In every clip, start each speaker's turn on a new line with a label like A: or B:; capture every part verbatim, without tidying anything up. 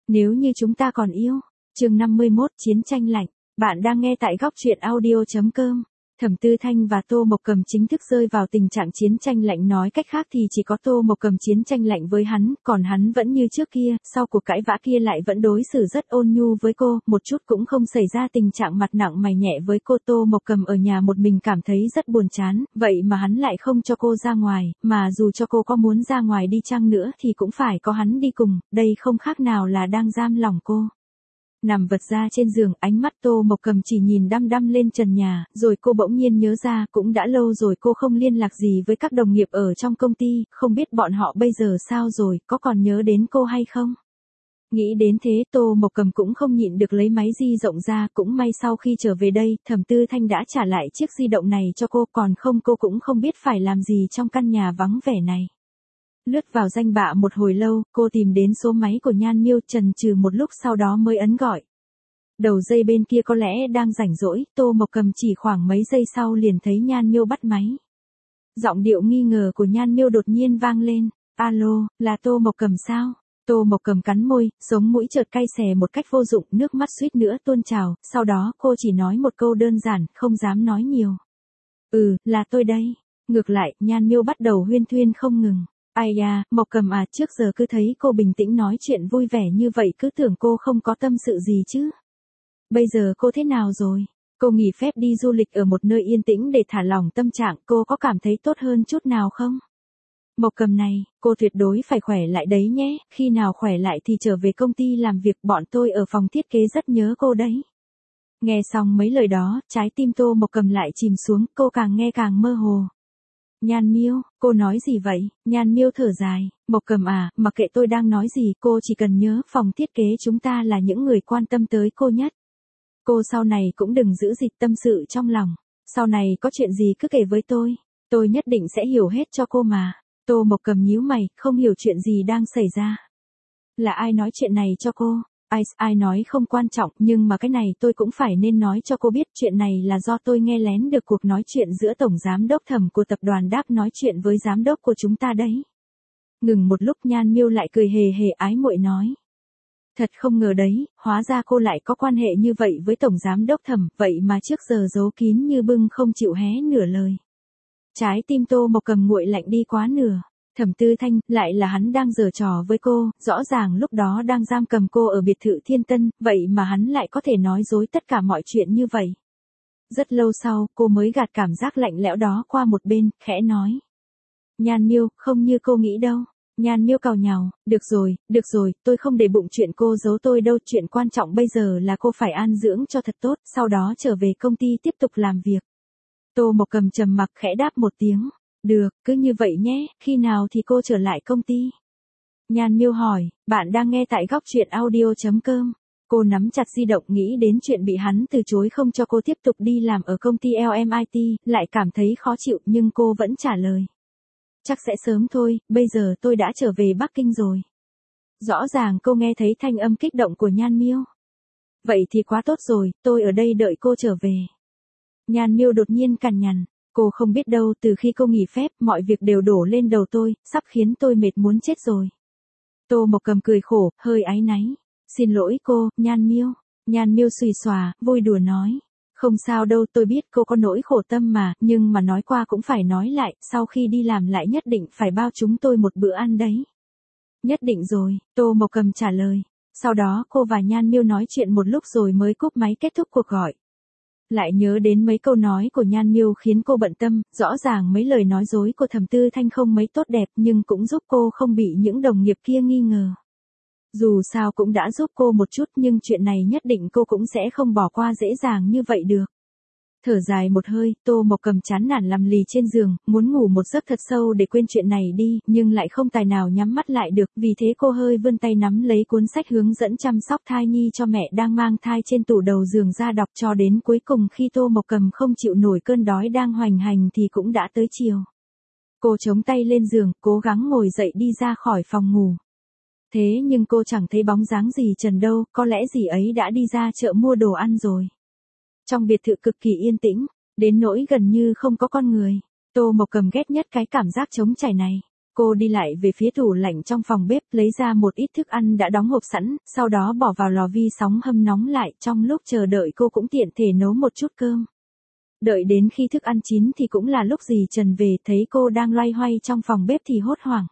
A: Nếu như chúng ta còn yêu. Chương năm mươi mốt Chiến tranh lạnh. Bạn đang nghe tại góc truyện audio chấm com. Thẩm Tư Thanh và Tô Mộc Cầm chính thức rơi vào tình trạng chiến tranh lạnh, nói cách khác thì chỉ có Tô Mộc Cầm chiến tranh lạnh với hắn, còn hắn vẫn như trước kia, sau cuộc cãi vã kia lại vẫn đối xử rất ôn nhu với cô, một chút cũng không xảy ra tình trạng mặt nặng mày nhẹ với cô. Tô Mộc Cầm ở nhà một mình cảm thấy rất buồn chán, vậy mà hắn lại không cho cô ra ngoài, mà dù cho cô có muốn ra ngoài đi chăng nữa thì cũng phải có hắn đi cùng, đây không khác nào là đang giam lòng cô. Nằm vật ra trên giường, ánh mắt Tô Mộc Cầm chỉ nhìn đăm đăm lên trần nhà, rồi cô bỗng nhiên nhớ ra, cũng đã lâu rồi cô không liên lạc gì với các đồng nghiệp ở trong công ty, không biết bọn họ bây giờ sao rồi, có còn nhớ đến cô hay không? Nghĩ đến thế, Tô Mộc Cầm cũng không nhịn được lấy máy di động ra, cũng may sau khi trở về đây, Thẩm Tư Thanh đã trả lại chiếc di động này cho cô, còn không cô cũng không biết phải làm gì trong căn nhà vắng vẻ này. Lướt vào danh bạ một hồi lâu, cô tìm đến số máy của Nhan Miêu, chần chừ một lúc sau đó mới ấn gọi. Đầu dây bên kia có lẽ đang rảnh rỗi, Tô Mộc Cầm chỉ khoảng mấy giây sau liền thấy Nhan Miêu bắt máy. Giọng điệu nghi ngờ của Nhan Miêu đột nhiên vang lên. Alo, là Tô Mộc Cầm sao? Tô Mộc Cầm cắn môi, sống mũi chợt cay xè một cách vô dụng, nước mắt suýt nữa tuôn trào, sau đó cô chỉ nói một câu đơn giản, không dám nói nhiều. Ừ, là tôi đây. Ngược lại, Nhan Miêu bắt đầu huyên thuyên không ngừng. Ai da, Mộc Cầm à, trước giờ cứ thấy cô bình tĩnh nói chuyện vui vẻ như vậy, cứ tưởng cô không có tâm sự gì chứ. Bây giờ cô thế nào rồi? Cô nghỉ phép đi du lịch ở một nơi yên tĩnh để thả lỏng tâm trạng, cô có cảm thấy tốt hơn chút nào không? Mộc Cầm này, cô tuyệt đối phải khỏe lại đấy nhé, khi nào khỏe lại thì trở về công ty làm việc, bọn tôi ở phòng thiết kế rất nhớ cô đấy. Nghe xong mấy lời đó, trái tim Tô Mộc Cầm lại chìm xuống, cô càng nghe càng mơ hồ. Nhan Miêu, cô nói gì vậy? Nhan Miêu thở dài, Mộc Cầm à, mặc kệ tôi đang nói gì, cô chỉ cần nhớ phòng thiết kế chúng ta là những người quan tâm tới cô nhất. Cô sau này cũng đừng giữ dịch tâm sự trong lòng, sau này có chuyện gì cứ kể với tôi, tôi nhất định sẽ hiểu hết cho cô mà. Tô Mộc Cầm nhíu mày, không hiểu chuyện gì đang xảy ra. Là ai nói chuyện này cho cô? Ai, ai nói không quan trọng, nhưng mà cái này tôi cũng phải nên nói cho cô biết, chuyện này là do tôi nghe lén được cuộc nói chuyện giữa Tổng Giám đốc Thẩm của tập đoàn Đáp nói chuyện với Giám đốc của chúng ta đấy. Ngừng một lúc, Nhan Miêu lại cười hề hề ái muội nói. Thật không ngờ đấy, hóa ra cô lại có quan hệ như vậy với Tổng Giám đốc Thẩm, vậy mà trước giờ giấu kín như bưng không chịu hé nửa lời. Trái tim Tô Mộc Cầm nguội lạnh đi quá nửa. Thẩm Tư Thanh, lại là hắn đang giở trò với cô, rõ ràng lúc đó đang giam cầm cô ở biệt thự Thiên Tân, vậy mà hắn lại có thể nói dối tất cả mọi chuyện như vậy. Rất lâu sau, cô mới gạt cảm giác lạnh lẽo đó qua một bên, khẽ nói. Nhan Miêu, không như cô nghĩ đâu. Nhan Miêu càu nhàu, được rồi, được rồi, tôi không để bụng chuyện cô giấu tôi đâu, chuyện quan trọng bây giờ là cô phải an dưỡng cho thật tốt, sau đó trở về công ty tiếp tục làm việc. Tô Mộc Cầm trầm mặc khẽ đáp một tiếng. Được, cứ như vậy nhé, khi nào thì cô trở lại công ty? Nhan Miêu hỏi, bạn đang nghe tại góc truyện audio chấm com. Cô nắm chặt di động, nghĩ đến chuyện bị hắn từ chối không cho cô tiếp tục đi làm ở công ty lờ em i tê, lại cảm thấy khó chịu, nhưng cô vẫn trả lời. Chắc sẽ sớm thôi, bây giờ tôi đã trở về Bắc Kinh rồi. Rõ ràng cô nghe thấy thanh âm kích động của Nhan Miêu. Vậy thì quá tốt rồi, tôi ở đây đợi cô trở về. Nhan Miêu đột nhiên cằn nhằn. Cô không biết đâu, từ khi cô nghỉ phép, mọi việc đều đổ lên đầu tôi, sắp khiến tôi mệt muốn chết rồi. Tô Mộc Cầm cười khổ, hơi áy náy. Xin lỗi cô, Nhan Miêu. Nhan Miêu xùy xòa, vui đùa nói. Không sao đâu, tôi biết cô có nỗi khổ tâm mà, nhưng mà nói qua cũng phải nói lại, sau khi đi làm lại nhất định phải bao chúng tôi một bữa ăn đấy. Nhất định rồi, Tô Mộc Cầm trả lời. Sau đó cô và Nhan Miêu nói chuyện một lúc rồi mới cúp máy kết thúc cuộc gọi. Lại nhớ đến mấy câu nói của Nhan Miêu khiến cô bận tâm, rõ ràng mấy lời nói dối của Thẩm Tư Thanh không mấy tốt đẹp nhưng cũng giúp cô không bị những đồng nghiệp kia nghi ngờ. Dù sao cũng đã giúp cô một chút, nhưng chuyện này nhất định cô cũng sẽ không bỏ qua dễ dàng như vậy được. Thở dài một hơi, Tô Mộc Cầm chán nản nằm lì trên giường, muốn ngủ một giấc thật sâu để quên chuyện này đi, nhưng lại không tài nào nhắm mắt lại được, vì thế cô hơi vươn tay nắm lấy cuốn sách hướng dẫn chăm sóc thai nhi cho mẹ đang mang thai trên tủ đầu giường ra đọc, cho đến cuối cùng khi Tô Mộc Cầm không chịu nổi cơn đói đang hoành hành thì cũng đã tới chiều. Cô chống tay lên giường, cố gắng ngồi dậy đi ra khỏi phòng ngủ. Thế nhưng cô chẳng thấy bóng dáng gì Trần đâu, có lẽ dì ấy đã đi ra chợ mua đồ ăn rồi. Trong biệt thự cực kỳ yên tĩnh, đến nỗi gần như không có con người. Tô Mộc Cầm ghét nhất cái cảm giác trống trải này. Cô đi lại về phía tủ lạnh trong phòng bếp lấy ra một ít thức ăn đã đóng hộp sẵn, sau đó bỏ vào lò vi sóng hâm nóng lại, trong lúc chờ đợi cô cũng tiện thể nấu một chút cơm. Đợi đến khi thức ăn chín thì cũng là lúc dì Trần về, thấy cô đang loay hoay trong phòng bếp thì hốt hoảng.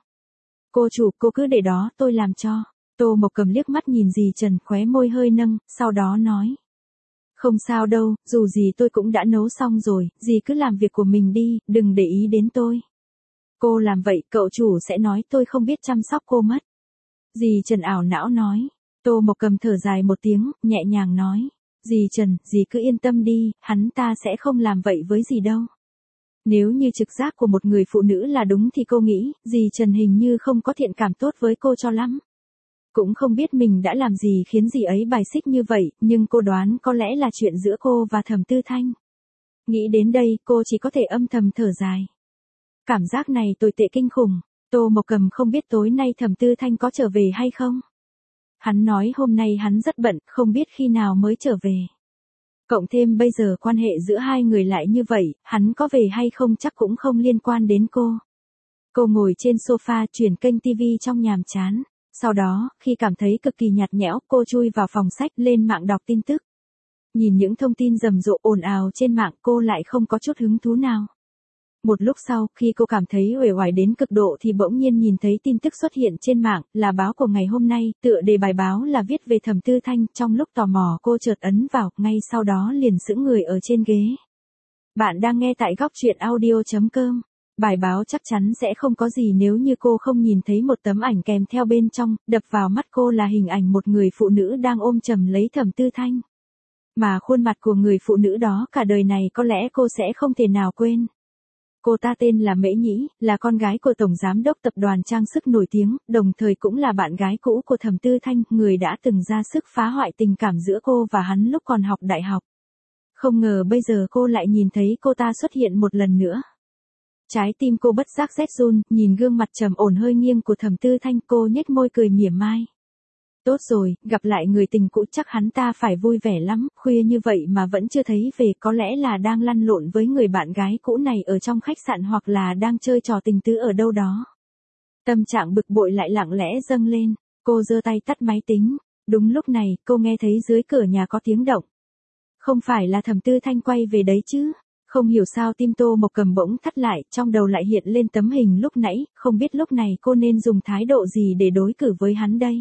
A: Cô chủ, cô cứ để đó, tôi làm cho. Tô Mộc Cầm liếc mắt nhìn dì Trần, khóe môi hơi nâng, sau đó nói. Không sao đâu, dù gì tôi cũng đã nấu xong rồi, dì cứ làm việc của mình đi, đừng để ý đến tôi. Cô làm vậy, cậu chủ sẽ nói tôi không biết chăm sóc cô mất. Dì Trần ảo não nói. Tô Mộc Cầm thở dài một tiếng, nhẹ nhàng nói. Dì Trần, dì cứ yên tâm đi, hắn ta sẽ không làm vậy với dì đâu. Nếu như trực giác của một người phụ nữ là đúng thì cô nghĩ, dì Trần hình như không có thiện cảm tốt với cô cho lắm. Cũng không biết mình đã làm gì khiến dì ấy bài xích như vậy, nhưng cô đoán có lẽ là chuyện giữa cô và Thẩm Tư Thanh. Nghĩ đến đây, cô chỉ có thể âm thầm thở dài. Cảm giác này tồi tệ kinh khủng. Tô Mộc Cầm không biết tối nay Thẩm Tư Thanh có trở về hay không. Hắn nói hôm nay hắn rất bận, không biết khi nào mới trở về. Cộng thêm bây giờ quan hệ giữa hai người lại như vậy, hắn có về hay không chắc cũng không liên quan đến cô. Cô ngồi trên sofa chuyển kênh tivi trong nhàm chán. Sau đó, khi cảm thấy cực kỳ nhạt nhẽo, cô chui vào phòng sách lên mạng đọc tin tức. Nhìn những thông tin rầm rộ ồn ào trên mạng, cô lại không có chút hứng thú nào. Một lúc sau, khi cô cảm thấy uể oải đến cực độ thì bỗng nhiên nhìn thấy tin tức xuất hiện trên mạng, là báo của ngày hôm nay, tựa đề bài báo là viết về Thẩm Tư Thanh, trong lúc tò mò cô chợt ấn vào, ngay sau đó liền sững người ở trên ghế. Bạn đang nghe tại góc truyện audio chấm com. Bài báo chắc chắn sẽ không có gì nếu như cô không nhìn thấy một tấm ảnh kèm theo bên trong, đập vào mắt cô là hình ảnh một người phụ nữ đang ôm chầm lấy Thẩm Tư Thanh. Mà khuôn mặt của người phụ nữ đó cả đời này có lẽ cô sẽ không thể nào quên. Cô ta tên là Mễ Nhĩ, là con gái của Tổng Giám đốc tập đoàn trang sức nổi tiếng, đồng thời cũng là bạn gái cũ của Thẩm Tư Thanh, người đã từng ra sức phá hoại tình cảm giữa cô và hắn lúc còn học đại học. Không ngờ bây giờ cô lại nhìn thấy cô ta xuất hiện một lần nữa. Trái tim cô bất giác rét run, nhìn gương mặt trầm ổn hơi nghiêng của Thẩm Tư Thanh, cô nhếch môi cười mỉa mai. Tốt rồi, gặp lại người tình cũ chắc hắn ta phải vui vẻ lắm, khuya như vậy mà vẫn chưa thấy về, có lẽ là đang lăn lộn với người bạn gái cũ này ở trong khách sạn hoặc là đang chơi trò tình tứ ở đâu đó. Tâm trạng bực bội lại lặng lẽ dâng lên, cô giơ tay tắt máy tính. Đúng lúc này, cô nghe thấy dưới cửa nhà có tiếng động. Không phải là Thẩm Tư Thanh quay về đấy chứ? Không hiểu sao tim Tô Mộc Cầm bỗng thắt lại, trong đầu lại hiện lên tấm hình lúc nãy, không biết lúc này cô nên dùng thái độ gì để đối cử với hắn đây.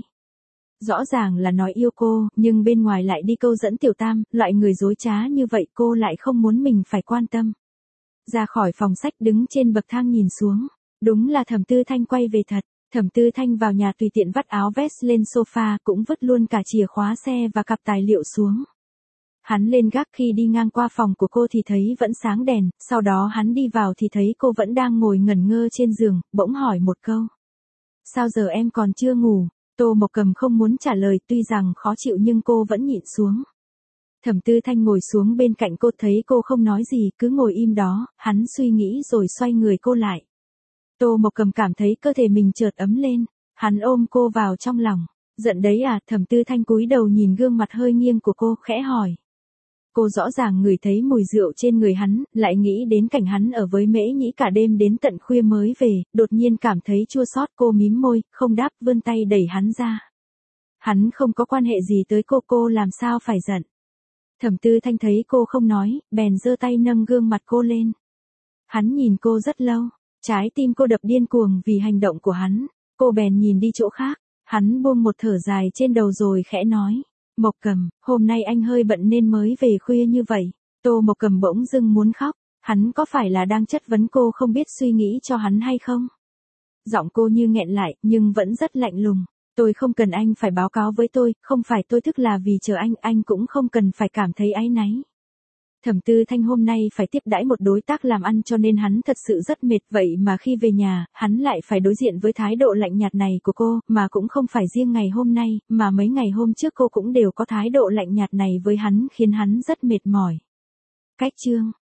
A: Rõ ràng là nói yêu cô, nhưng bên ngoài lại đi câu dẫn tiểu tam, loại người dối trá như vậy cô lại không muốn mình phải quan tâm. Ra khỏi phòng sách đứng trên bậc thang nhìn xuống, đúng là Thẩm Tư Thanh quay về thật. Thẩm Tư Thanh vào nhà tùy tiện vắt áo vest lên sofa, cũng vứt luôn cả chìa khóa xe và cặp tài liệu xuống. Hắn lên gác, khi đi ngang qua phòng của cô thì thấy vẫn sáng đèn, sau đó hắn đi vào thì thấy cô vẫn đang ngồi ngẩn ngơ trên giường, bỗng hỏi một câu. Sao giờ em còn chưa ngủ? Tô Mộc Cầm không muốn trả lời, tuy rằng khó chịu nhưng cô vẫn nhịn xuống. Thẩm Tư Thanh ngồi xuống bên cạnh cô, thấy cô không nói gì, cứ ngồi im đó, hắn suy nghĩ rồi xoay người cô lại. Tô Mộc Cầm cảm thấy cơ thể mình chợt ấm lên, hắn ôm cô vào trong lòng. Giận đấy à? Thẩm Tư Thanh cúi đầu nhìn gương mặt hơi nghiêng của cô, khẽ hỏi. Cô rõ ràng ngửi thấy mùi rượu trên người hắn, lại nghĩ đến cảnh hắn ở với Mễ Nhĩ cả đêm đến tận khuya mới về, đột nhiên cảm thấy chua xót. Cô mím môi, không đáp, vươn tay đẩy hắn ra. Hắn không có quan hệ gì tới cô, cô làm sao phải giận. Thẩm Tư Thanh thấy cô không nói, bèn giơ tay nâng gương mặt cô lên. Hắn nhìn cô rất lâu, trái tim cô đập điên cuồng vì hành động của hắn, cô bèn nhìn đi chỗ khác. Hắn buông một thở dài trên đầu rồi khẽ nói. Mộc Cầm, hôm nay anh hơi bận nên mới về khuya như vậy. Tô Mộc Cầm bỗng dưng muốn khóc, hắn có phải là đang chất vấn cô không biết suy nghĩ cho hắn hay không? Giọng cô như nghẹn lại, nhưng vẫn rất lạnh lùng. Tôi không cần anh phải báo cáo với tôi, không phải tôi thức là vì chờ anh, anh cũng không cần phải cảm thấy áy náy. Thẩm Tư Thanh hôm nay phải tiếp đãi một đối tác làm ăn cho nên hắn thật sự rất mệt, vậy mà khi về nhà, hắn lại phải đối diện với thái độ lạnh nhạt này của cô, mà cũng không phải riêng ngày hôm nay, mà mấy ngày hôm trước cô cũng đều có thái độ lạnh nhạt này với hắn, khiến hắn rất mệt mỏi. Cách chương